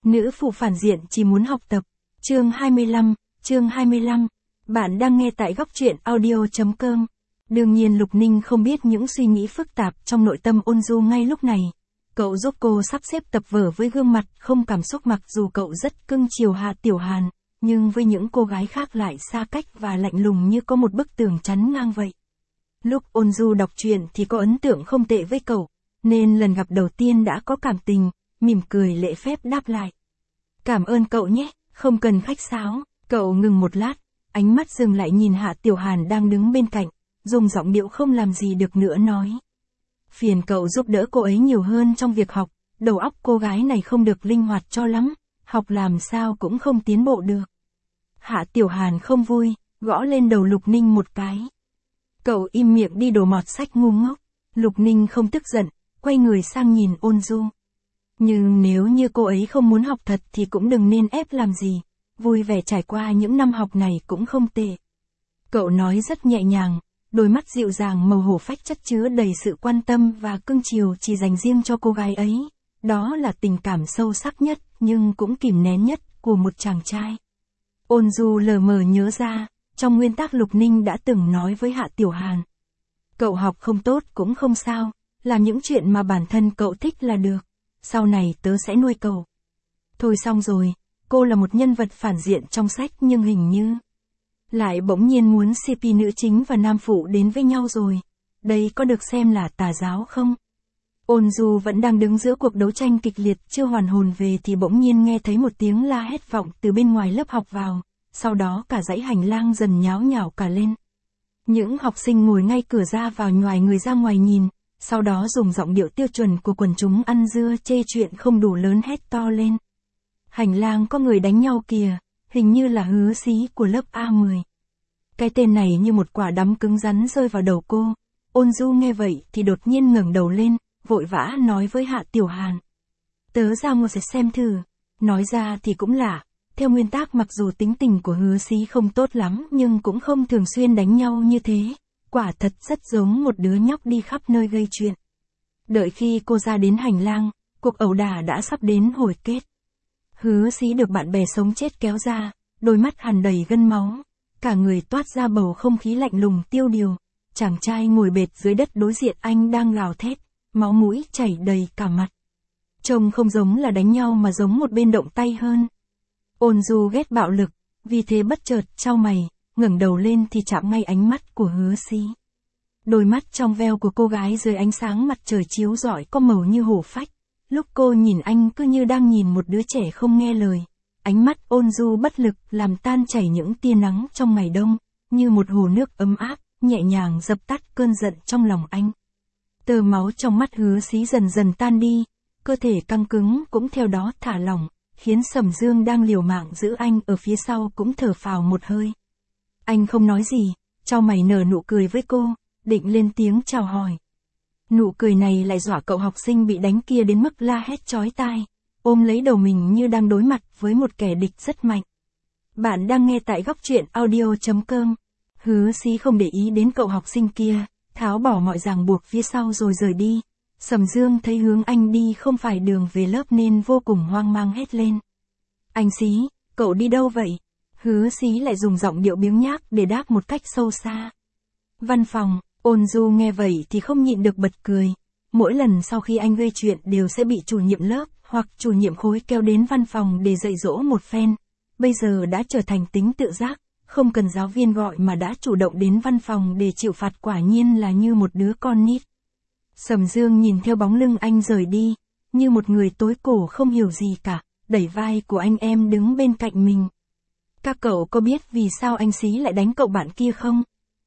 Nữ phụ phản diện chỉ muốn học tập. Chương 25. Bạn đang nghe tại góc truyện audio.com. Đương nhiên Lục Ninh không biết những suy nghĩ phức tạp trong nội tâm Ôn Du ngay lúc này. Cậu giúp cô sắp xếp tập vở với gương mặt không cảm xúc, mặc dù cậu rất cưng chiều Hạ Tiểu Hàn, nhưng với những cô gái khác lại xa cách và lạnh lùng như có một bức tường chắn ngang vậy. Lúc Ôn Du đọc truyện thì có ấn tượng không tệ với cậu, nên lần gặp đầu tiên đã có cảm tình, mỉm cười lễ phép đáp lại. Cảm ơn cậu nhé, không cần khách sáo. Cậu ngừng một lát, ánh mắt dừng lại nhìn Hạ Tiểu Hàn đang đứng bên cạnh, dùng giọng điệu không làm gì được nữa nói. Phiền cậu giúp đỡ cô ấy nhiều hơn trong việc học, đầu óc cô gái này không được linh hoạt cho lắm, học làm sao cũng không tiến bộ được. Hạ Tiểu Hàn không vui, gõ lên đầu Lục Ninh một cái. Cậu im miệng đi, đồ mọt sách ngu ngốc. Lục Ninh không tức giận, quay người sang nhìn Ôn Du. Nhưng nếu như cô ấy không muốn học thật thì cũng đừng nên ép làm gì, vui vẻ trải qua những năm học này cũng không tệ. Cậu nói rất nhẹ nhàng, đôi mắt dịu dàng màu hổ phách chất chứa đầy sự quan tâm và cưng chiều chỉ dành riêng cho cô gái ấy. Đó là tình cảm sâu sắc nhất nhưng cũng kìm nén nhất của một chàng trai. Ôn Du lờ mờ nhớ ra, trong nguyên tắc Lục Ninh đã từng nói với Hạ Tiểu Hàn. Cậu học không tốt cũng không sao, làm những chuyện mà bản thân cậu thích là được. Sau này tớ sẽ nuôi cậu. Thôi xong rồi, cô là một nhân vật phản diện trong sách nhưng hình như lại bỗng nhiên muốn CP nữ chính và nam phụ đến với nhau rồi. Đây có được xem là tà giáo không? Ôn Du vẫn đang đứng giữa cuộc đấu tranh kịch liệt, chưa hoàn hồn về thì bỗng nhiên nghe thấy một tiếng la hét vọng từ bên ngoài lớp học vào, sau đó cả dãy hành lang dần nháo nhào cả lên. Những học sinh ngồi ngay cửa ra vào nhoài người ra ngoài nhìn, sau đó dùng giọng điệu tiêu chuẩn của quần chúng ăn dưa chê chuyện không đủ lớn hét to lên. Hành lang có người đánh nhau kìa, hình như là Hứa Xí của lớp A10. Cái tên này như một quả đấm cứng rắn rơi vào đầu cô. Ôn Du nghe vậy thì đột nhiên ngẩng đầu lên, vội vã nói với Hạ Tiểu Hàn. Tớ ra mua sẽ xem thử. Nói ra thì cũng lạ, theo nguyên tắc mặc dù tính tình của Hứa Xí không tốt lắm nhưng cũng không thường xuyên đánh nhau như thế. Quả thật rất giống một đứa nhóc đi khắp nơi gây chuyện. Đợi khi cô ra đến hành lang, cuộc ẩu đả đã sắp đến hồi kết. Hứa Xí được bạn bè sống chết kéo ra, đôi mắt hằn đầy gân máu, cả người toát ra bầu không khí lạnh lùng tiêu điều. Chàng trai ngồi bệt dưới đất đối diện anh đang gào thét, máu mũi chảy đầy cả mặt. Trông không giống là đánh nhau mà giống một bên động tay hơn. Ôn Du ghét bạo lực, vì thế bất chợt chau mày, ngẩng đầu lên thì chạm ngay ánh mắt của Hứa Xí. Đôi mắt trong veo của cô gái dưới ánh sáng mặt trời chiếu rọi có màu như hổ phách. Lúc cô nhìn anh cứ như đang nhìn một đứa trẻ không nghe lời. Ánh mắt Ôn Du bất lực làm tan chảy những tia nắng trong ngày đông, như một hồ nước ấm áp, nhẹ nhàng dập tắt cơn giận trong lòng anh. Tơ máu trong mắt Hứa Xí dần dần tan đi, cơ thể căng cứng cũng theo đó thả lỏng, khiến Sầm Dương đang liều mạng giữ anh ở phía sau cũng thở phào một hơi. Anh không nói gì, chau mày nở nụ cười với cô, định lên tiếng chào hỏi. Nụ cười này lại dọa cậu học sinh bị đánh kia đến mức la hét chói tai, ôm lấy đầu mình như đang đối mặt với một kẻ địch rất mạnh. Bạn đang nghe tại góc truyện audio.com. Hứa Xí không để ý đến cậu học sinh kia, tháo bỏ mọi ràng buộc phía sau rồi rời đi. Sầm Dương thấy hướng anh đi không phải đường về lớp nên vô cùng hoang mang hét lên. Anh Xí, cậu đi đâu vậy? Hứa Xí lại dùng giọng điệu biếng nhác để đáp một cách sâu xa. Văn phòng. Ôn Du nghe vậy thì không nhịn được bật cười. Mỗi lần sau khi anh gây chuyện đều sẽ bị chủ nhiệm lớp hoặc chủ nhiệm khối kéo đến văn phòng để dạy dỗ một phen. Bây giờ đã trở thành tính tự giác, không cần giáo viên gọi mà đã chủ động đến văn phòng để chịu phạt, quả nhiên là như một đứa con nít. Sầm Dương nhìn theo bóng lưng anh rời đi, như một người tối cổ không hiểu gì cả, đẩy vai của anh em đứng bên cạnh mình. Các cậu có biết vì sao anh Xí lại đánh cậu bạn kia không?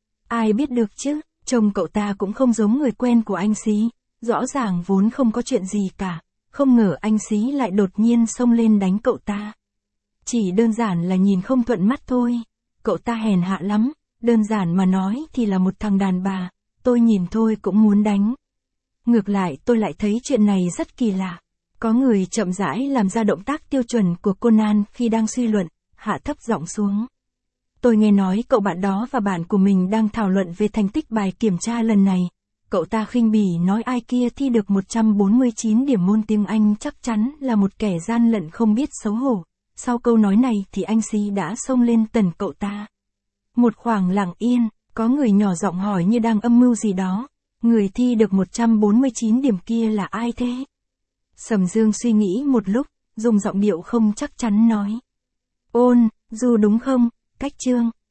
Ai biết được chứ, trông cậu ta cũng không giống người quen của anh Xí, rõ ràng vốn không có chuyện gì cả, không ngờ anh Xí lại đột nhiên xông lên đánh cậu ta. Chỉ đơn giản là nhìn không thuận mắt thôi, cậu ta hèn hạ lắm, đơn giản mà nói thì là một thằng đàn bà, tôi nhìn thôi cũng muốn đánh. Ngược lại tôi lại thấy chuyện này rất kỳ lạ. Có người chậm rãi làm ra động tác tiêu chuẩn của Conan khi đang suy luận, hạ thấp giọng xuống. Tôi nghe nói cậu bạn đó và bạn của mình đang thảo luận về thành tích bài kiểm tra lần này. Cậu ta khinh bỉ nói ai kia thi được 149 điểm môn tiếng Anh chắc chắn là một kẻ gian lận không biết xấu hổ. Sau câu nói này thì anh Si đã xông lên tần cậu ta. Một khoảng lặng yên, có người nhỏ giọng hỏi như đang âm mưu gì đó. Người thi được 149 điểm kia là ai thế? Sầm Dương suy nghĩ một lúc, dùng giọng điệu không chắc chắn nói. Ôn, Du đúng không? Cách Chương.